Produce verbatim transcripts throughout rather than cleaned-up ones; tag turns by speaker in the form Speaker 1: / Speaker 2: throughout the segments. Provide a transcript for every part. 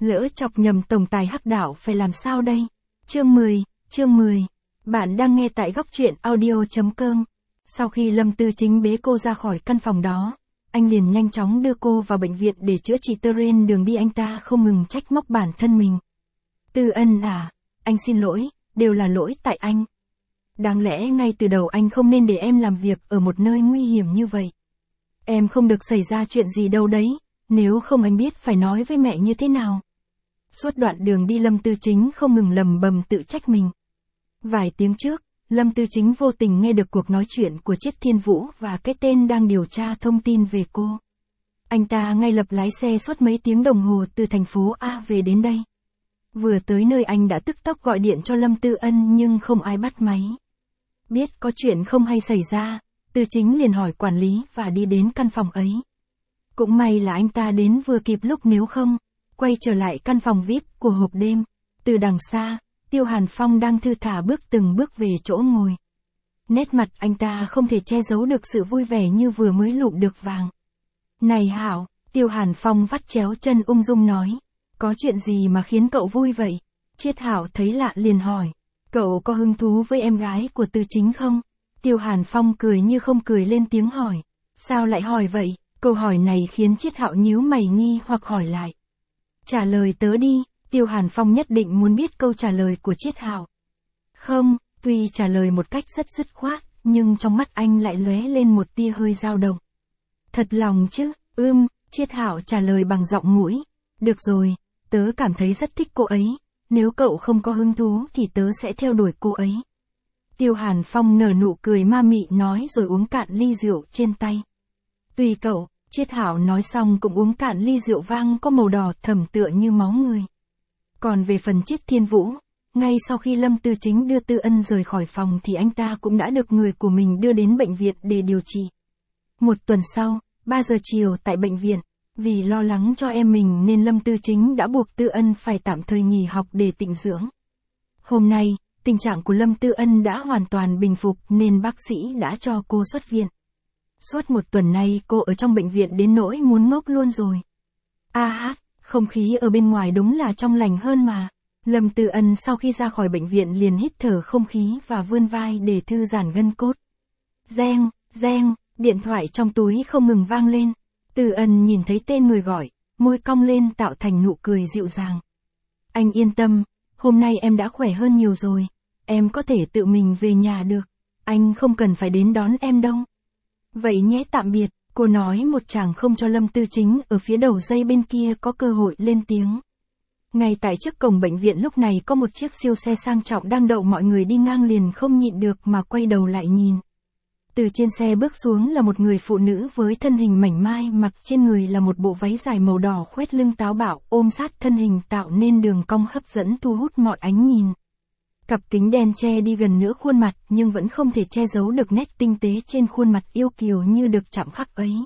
Speaker 1: Lỡ chọc nhầm tổng tài hắc đạo phải làm sao đây? Chương mười, chương mười. Bạn đang nghe tại góc truyện audio chấm com. Sau khi Lâm Tư Chính bế cô ra khỏi căn phòng đó, anh liền nhanh chóng đưa cô vào bệnh viện để chữa trị. Trên đường đi anh ta không ngừng trách móc bản thân mình. Tư Ân à, anh xin lỗi, đều là lỗi tại anh. Đáng lẽ ngay từ đầu anh không nên để em làm việc ở một nơi nguy hiểm như vậy. Em không được xảy ra chuyện gì đâu đấy, nếu không anh biết phải nói với mẹ như thế nào. Suốt đoạn đường đi Lâm Tư Chính không ngừng lầm bầm tự trách mình. Vài tiếng trước, Lâm Tư Chính vô tình nghe được cuộc nói chuyện của Triết Thiên Vũ và cái tên đang điều tra thông tin về cô. Anh ta ngay lập lái xe suốt mấy tiếng đồng hồ từ thành phố A về đến đây. Vừa tới nơi anh đã tức tốc gọi điện cho Lâm Tư Ân nhưng không ai bắt máy. Biết có chuyện không hay xảy ra, Tư Chính liền hỏi quản lý và đi đến căn phòng ấy. Cũng may là anh ta đến vừa kịp lúc, nếu không, quay trở lại căn phòng vi ai pi của hộp đêm. Từ đằng xa, Tiêu Hàn Phong đang thư thả bước từng bước về chỗ ngồi. Nét mặt anh ta không thể che giấu được sự vui vẻ như vừa mới lụm được vàng. Này Hảo, Tiêu Hàn Phong vắt chéo chân ung dung nói. Có chuyện gì mà khiến cậu vui vậy? Triết Hảo thấy lạ liền hỏi. Cậu có hứng thú với em gái của Tư Chính không? Tiêu Hàn Phong cười như không cười lên tiếng hỏi. Sao lại hỏi vậy? Câu hỏi này khiến Triết Hạo nhíu mày nghi hoặc hỏi lại. Trả lời tớ đi, Tiêu Hàn Phong nhất định muốn biết câu trả lời của Triết Hạo. Không, tuy trả lời một cách rất dứt khoát, nhưng trong mắt anh lại lóe lên một tia hơi dao động. Thật lòng chứ? Ưm, Triết Hạo trả lời bằng giọng mũi. Được rồi, tớ cảm thấy rất thích cô ấy, nếu cậu không có hứng thú thì tớ sẽ theo đuổi cô ấy. Tiêu Hàn Phong nở nụ cười ma mị nói rồi uống cạn ly rượu trên tay. Tùy cậu, Triết Hạo nói xong cũng uống cạn ly rượu vang có màu đỏ thẫm tựa như máu người. Còn về phần Triết Thiên Vũ, ngay sau khi Lâm Tư Chính đưa Tư Ân rời khỏi phòng thì anh ta cũng đã được người của mình đưa đến bệnh viện để điều trị. Một tuần sau, ba giờ chiều tại bệnh viện, vì lo lắng cho em mình nên Lâm Tư Chính đã buộc Tư Ân phải tạm thời nghỉ học để tịnh dưỡng. Hôm nay, tình trạng của Lâm Tư Ân đã hoàn toàn bình phục nên bác sĩ đã cho cô xuất viện. Suốt một tuần nay cô ở trong bệnh viện đến nỗi muốn ngốc luôn rồi. A hát, không khí ở bên ngoài đúng là trong lành hơn mà. Lâm Tư Ân sau khi ra khỏi bệnh viện liền hít thở không khí và vươn vai để thư giãn gân cốt. Reng, reng, điện thoại trong túi không ngừng vang lên. Tư Ân nhìn thấy tên người gọi, môi cong lên tạo thành nụ cười dịu dàng. Anh yên tâm, hôm nay em đã khỏe hơn nhiều rồi. Em có thể tự mình về nhà được. Anh không cần phải đến đón em đâu. Vậy nhé, tạm biệt, cô nói một tràng không cho Lâm Tư Chính ở phía đầu dây bên kia có cơ hội lên tiếng. Ngay tại trước cổng bệnh viện lúc này có một chiếc siêu xe sang trọng đang đậu, mọi người đi ngang liền không nhịn được mà quay đầu lại nhìn. Từ trên xe bước xuống là một người phụ nữ với thân hình mảnh mai, mặc trên người là một bộ váy dài màu đỏ khoét lưng táo bạo ôm sát thân hình tạo nên đường cong hấp dẫn thu hút mọi ánh nhìn. Cặp kính đen che đi gần nửa khuôn mặt nhưng vẫn không thể che giấu được nét tinh tế trên khuôn mặt yêu kiều như được chạm khắc ấy.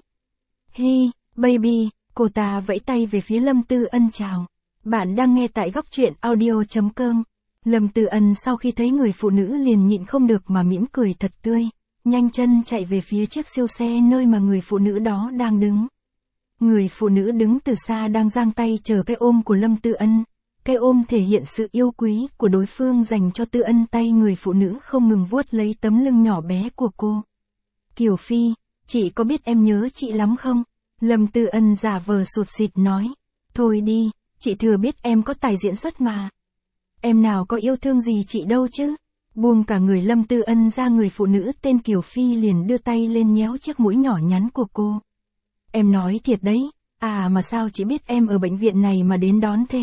Speaker 1: Hi, baby, cô ta vẫy tay về phía Lâm Tư Ân chào. Bạn đang nghe tại góc truyện audio chấm com. Lâm Tư Ân sau khi thấy người phụ nữ liền nhịn không được mà mỉm cười thật tươi, nhanh chân chạy về phía chiếc siêu xe nơi mà người phụ nữ đó đang đứng. Người phụ nữ đứng từ xa đang giang tay chờ cái ôm của Lâm Tư Ân. Cái ôm thể hiện sự yêu quý của đối phương dành cho Tư Ân, tay người phụ nữ không ngừng vuốt lấy tấm lưng nhỏ bé của cô. Kiều Phi, chị có biết em nhớ chị lắm không? Lâm Tư Ân giả vờ sụt sịt nói. Thôi đi, chị thừa biết em có tài diễn xuất mà. Em nào có yêu thương gì chị đâu chứ. Buông cả người Lâm Tư Ân ra, người phụ nữ tên Kiều Phi liền đưa tay lên nhéo chiếc mũi nhỏ nhắn của cô. Em nói thiệt đấy, à mà sao chị biết em ở bệnh viện này mà đến đón thế?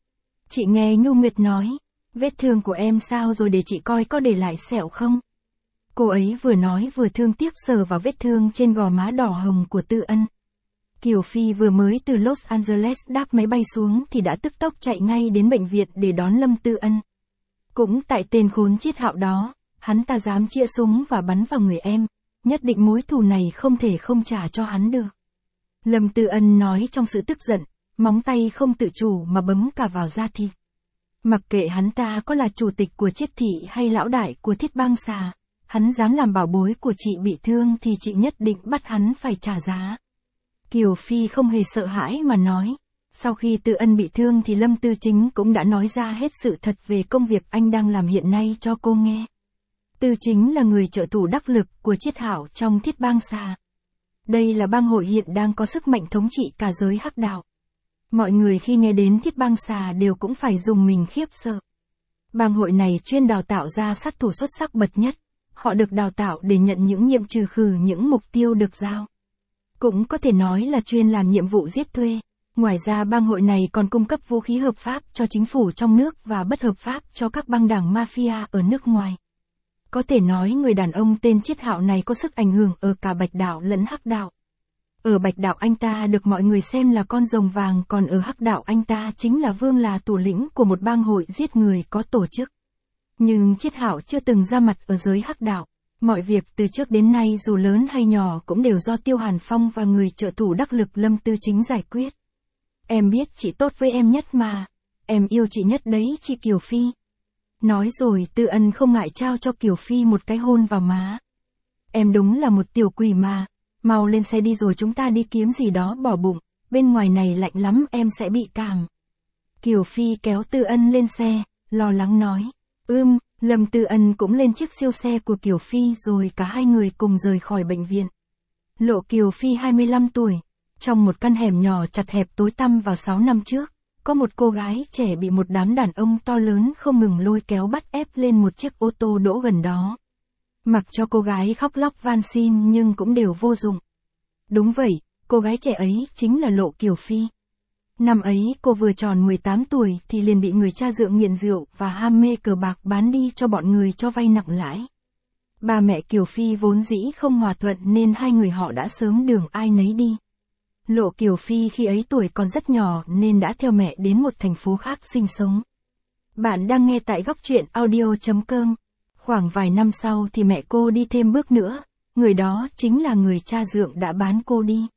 Speaker 1: Chị nghe Nhu Nguyệt nói, vết thương của em sao rồi để chị coi có để lại sẹo không? Cô ấy vừa nói vừa thương tiếc sờ vào vết thương trên gò má đỏ hồng của Tư Ân. Kiều Phi vừa mới từ Los Angeles đáp máy bay xuống thì đã tức tốc chạy ngay đến bệnh viện để đón Lâm Tư Ân. Cũng tại tên khốn Triết Hạo đó, hắn ta dám chĩa súng và bắn vào người em, nhất định mối thù này không thể không trả cho hắn được. Lâm Tư Ân nói trong sự tức giận, móng tay không tự chủ mà bấm cả vào da thịt. Mặc kệ hắn ta có là chủ tịch của Triết thị hay lão đại của Thiết Bang Xà, hắn dám làm bảo bối của chị bị thương thì chị nhất định bắt hắn phải trả giá. Kiều Phi không hề sợ hãi mà nói, Sau khi Tư Ân bị thương thì Lâm Tư Chính cũng đã nói ra hết sự thật về công việc anh đang làm hiện nay cho cô nghe. Tư Chính là người trợ thủ đắc lực của Chiết Hạo trong Thiết Bang Xà. Đây là bang hội hiện đang có sức mạnh thống trị cả giới hắc đạo. Mọi người khi nghe đến Thiết Bang Xà đều cũng phải dùng mình khiếp sợ. Bang hội này chuyên đào tạo ra sát thủ xuất sắc bậc nhất. Họ được đào tạo để nhận những nhiệm trừ khử những mục tiêu được giao. Cũng có thể nói là chuyên làm nhiệm vụ giết thuê. Ngoài ra bang hội này còn cung cấp vũ khí hợp pháp cho chính phủ trong nước và bất hợp pháp cho các băng đảng mafia ở nước ngoài. Có thể nói người đàn ông tên Chiết Hạo này có sức ảnh hưởng ở cả Bạch Đạo lẫn Hắc Đạo. Ở Bạch Đạo anh ta được mọi người xem là con rồng vàng, còn ở Hắc Đạo anh ta chính là vương, là thủ lĩnh của một bang hội giết người có tổ chức. Nhưng Chiết Hạo chưa từng ra mặt ở giới Hắc Đạo. Mọi việc từ trước đến nay dù lớn hay nhỏ cũng đều do Tiêu Hàn Phong và người trợ thủ đắc lực Lâm Tư Chính giải quyết. Em biết chị tốt với em nhất mà. Em yêu chị nhất đấy chị Kiều Phi. Nói rồi Tư Ân không ngại trao cho Kiều Phi một cái hôn vào má. Em đúng là một tiểu quỷ mà. Mau lên xe đi rồi chúng ta đi kiếm gì đó bỏ bụng. Bên ngoài này lạnh lắm em sẽ bị cảm. Kiều Phi kéo Tư Ân lên xe, lo lắng nói. Ưm, Lâm Tư Ân cũng lên chiếc siêu xe của Kiều Phi rồi cả hai người cùng rời khỏi bệnh viện. Lộ Kiều Phi hai mươi lăm tuổi. Trong một căn hẻm nhỏ chật hẹp tối tăm vào sáu năm trước, có một cô gái trẻ bị một đám đàn ông to lớn không ngừng lôi kéo bắt ép lên một chiếc ô tô đỗ gần đó. Mặc cho cô gái khóc lóc van xin nhưng cũng đều vô dụng. Đúng vậy, cô gái trẻ ấy chính là Lộ Kiều Phi. Năm ấy cô vừa tròn mười tám tuổi thì liền bị người cha dượng nghiện rượu và ham mê cờ bạc bán đi cho bọn người cho vay nặng lãi. Ba mẹ Kiều Phi vốn dĩ không hòa thuận nên hai người họ đã sớm đường ai nấy đi. Lộ Kiều Phi khi ấy tuổi còn rất nhỏ nên đã theo mẹ đến một thành phố khác sinh sống. Bạn đang nghe tại góc truyện audio chấm com. Khoảng vài năm sau thì mẹ cô đi thêm bước nữa, người đó chính là người cha dượng đã bán cô đi.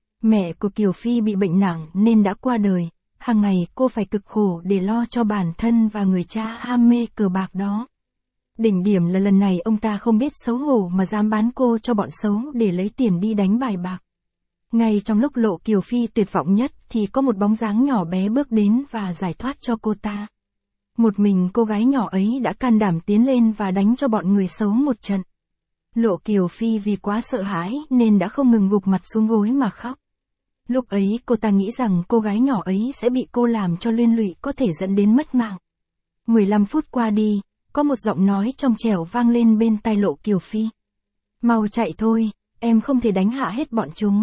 Speaker 1: Mẹ của Kiều Phi bị bệnh nặng nên đã qua đời, hàng ngày cô phải cực khổ để lo cho bản thân và người cha ham mê cờ bạc đó. Đỉnh điểm là lần này ông ta không biết xấu hổ mà dám bán cô cho bọn xấu để lấy tiền đi đánh bài bạc. Ngay trong lúc Lộ Kiều Phi tuyệt vọng nhất thì có một bóng dáng nhỏ bé bước đến và giải thoát cho cô ta. Một mình cô gái nhỏ ấy đã can đảm tiến lên và đánh cho bọn người xấu một trận. Lộ Kiều Phi vì quá sợ hãi nên đã không ngừng gục mặt xuống gối mà khóc. Lúc ấy cô ta nghĩ rằng cô gái nhỏ ấy sẽ bị cô làm cho liên lụy có thể dẫn đến mất mạng. mười lăm phút qua đi, có một giọng nói trong trẻo vang lên bên tai Lộ Kiều Phi. Mau chạy thôi, em không thể đánh hạ hết bọn chúng.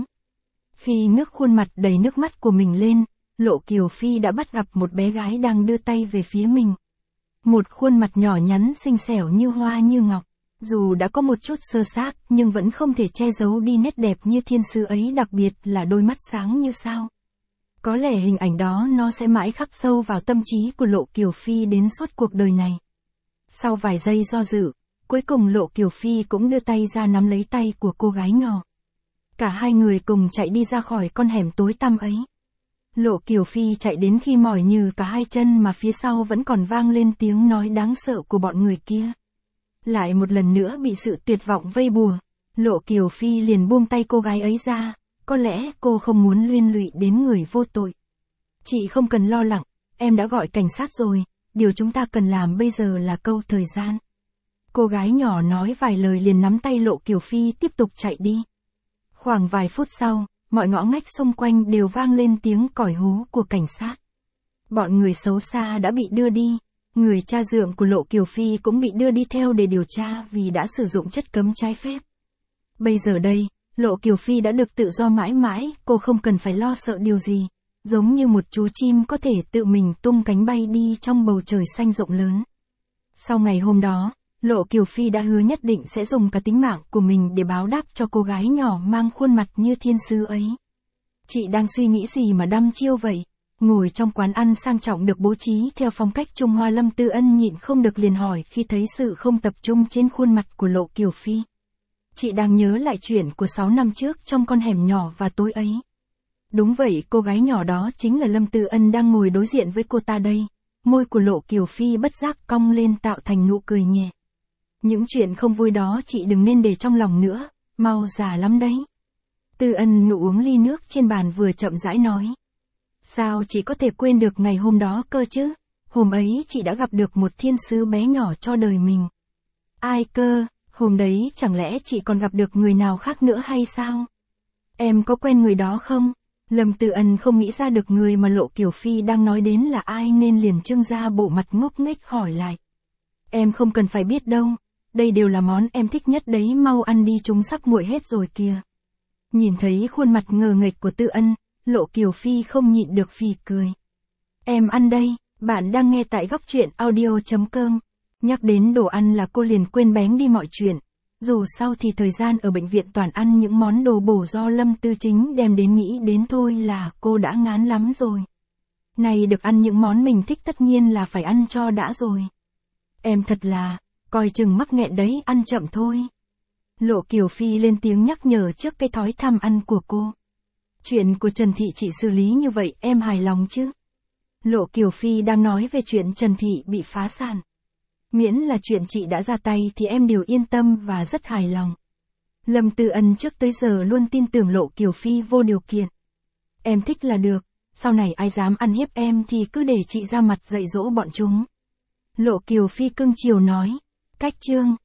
Speaker 1: Khi ngước khuôn mặt đầy nước mắt của mình lên, Lộ Kiều Phi đã bắt gặp một bé gái đang đưa tay về phía mình. Một khuôn mặt nhỏ nhắn xinh xẻo như hoa như ngọc, dù đã có một chút sơ xác nhưng vẫn không thể che giấu đi nét đẹp như thiên sứ ấy, đặc biệt là đôi mắt sáng như sao. Có lẽ hình ảnh đó nó sẽ mãi khắc sâu vào tâm trí của Lộ Kiều Phi đến suốt cuộc đời này. Sau vài giây do dự, cuối cùng Lộ Kiều Phi cũng đưa tay ra nắm lấy tay của cô gái nhỏ. Cả hai người cùng chạy đi ra khỏi con hẻm tối tăm ấy. Lộ Kiều Phi chạy đến khi mỏi nhừ cả hai chân mà phía sau vẫn còn vang lên tiếng nói đáng sợ của bọn người kia. Lại một lần nữa bị sự tuyệt vọng vây bùa, Lộ Kiều Phi liền buông tay cô gái ấy ra, có lẽ cô không muốn liên lụy đến người vô tội. Chị không cần lo lắng, em đã gọi cảnh sát rồi, điều chúng ta cần làm bây giờ là câu thời gian. Cô gái nhỏ nói vài lời liền nắm tay Lộ Kiều Phi tiếp tục chạy đi. Khoảng vài phút sau, mọi ngõ ngách xung quanh đều vang lên tiếng còi hú của cảnh sát. Bọn người xấu xa đã bị đưa đi, người cha dượng của Lộ Kiều Phi cũng bị đưa đi theo để điều tra vì đã sử dụng chất cấm trái phép. Bây giờ đây, Lộ Kiều Phi đã được tự do mãi mãi, cô không cần phải lo sợ điều gì, giống như một chú chim có thể tự mình tung cánh bay đi trong bầu trời xanh rộng lớn. Sau ngày hôm đó, Lộ Kiều Phi đã hứa nhất định sẽ dùng cả tính mạng của mình để báo đáp cho cô gái nhỏ mang khuôn mặt như thiên sứ ấy. Chị đang suy nghĩ gì mà đăm chiêu vậy? Ngồi trong quán ăn sang trọng được bố trí theo phong cách Trung Hoa, Lâm Tư Ân nhịn không được liền hỏi khi thấy sự không tập trung trên khuôn mặt của Lộ Kiều Phi. Chị đang nhớ lại chuyện của sáu năm trước trong con hẻm nhỏ và tối ấy. Đúng vậy, cô gái nhỏ đó chính là Lâm Tư Ân đang ngồi đối diện với cô ta đây. Môi của Lộ Kiều Phi bất giác cong lên tạo thành nụ cười nhẹ. Những chuyện không vui đó chị đừng nên để trong lòng nữa, mau già lắm đấy. Tư Ân nụ uống ly nước trên bàn vừa chậm rãi nói. Sao chị có thể quên được ngày hôm đó cơ chứ? Hôm ấy chị đã gặp được một thiên sứ bé nhỏ cho đời mình. Ai cơ, hôm đấy chẳng lẽ chị còn gặp được người nào khác nữa hay sao? Em có quen người đó không? Lâm Tư Ân không nghĩ ra được người mà Lộ Kiều Phi đang nói đến là ai nên liền trưng ra bộ mặt ngốc nghếch hỏi lại. Em không cần phải biết đâu, đây đều là món em thích nhất đấy, mau ăn đi chúng sắp nguội hết rồi kìa. Nhìn thấy khuôn mặt ngờ nghệch của Tư Ân, Lộ Kiều Phi không nhịn được phì cười. Em ăn đây, bạn đang nghe tại góc truyện audio chấm com. Nhắc đến đồ ăn là cô liền quên bén đi mọi chuyện. Dù sao thì thời gian ở bệnh viện toàn ăn những món đồ bổ do Lâm Tư Chính đem đến, nghĩ đến thôi là cô đã ngán lắm rồi. Này được ăn những món mình thích tất nhiên là phải ăn cho đã rồi. Em thật là, coi chừng mắc nghẹn đấy, ăn chậm thôi. Lộ Kiều Phi lên tiếng nhắc nhở trước cái thói tham ăn của cô. Chuyện của Trần Thị chị xử lý như vậy em hài lòng chứ? Lộ Kiều Phi đang nói về chuyện Trần Thị bị phá sản. Miễn là chuyện chị đã ra tay thì em đều yên tâm và rất hài lòng. Lâm Tư Ân trước tới giờ luôn tin tưởng Lộ Kiều Phi vô điều kiện. Em thích là được, sau này ai dám ăn hiếp em thì cứ để chị ra mặt dạy dỗ bọn chúng. Lộ Kiều Phi cưng chiều nói. Cách chương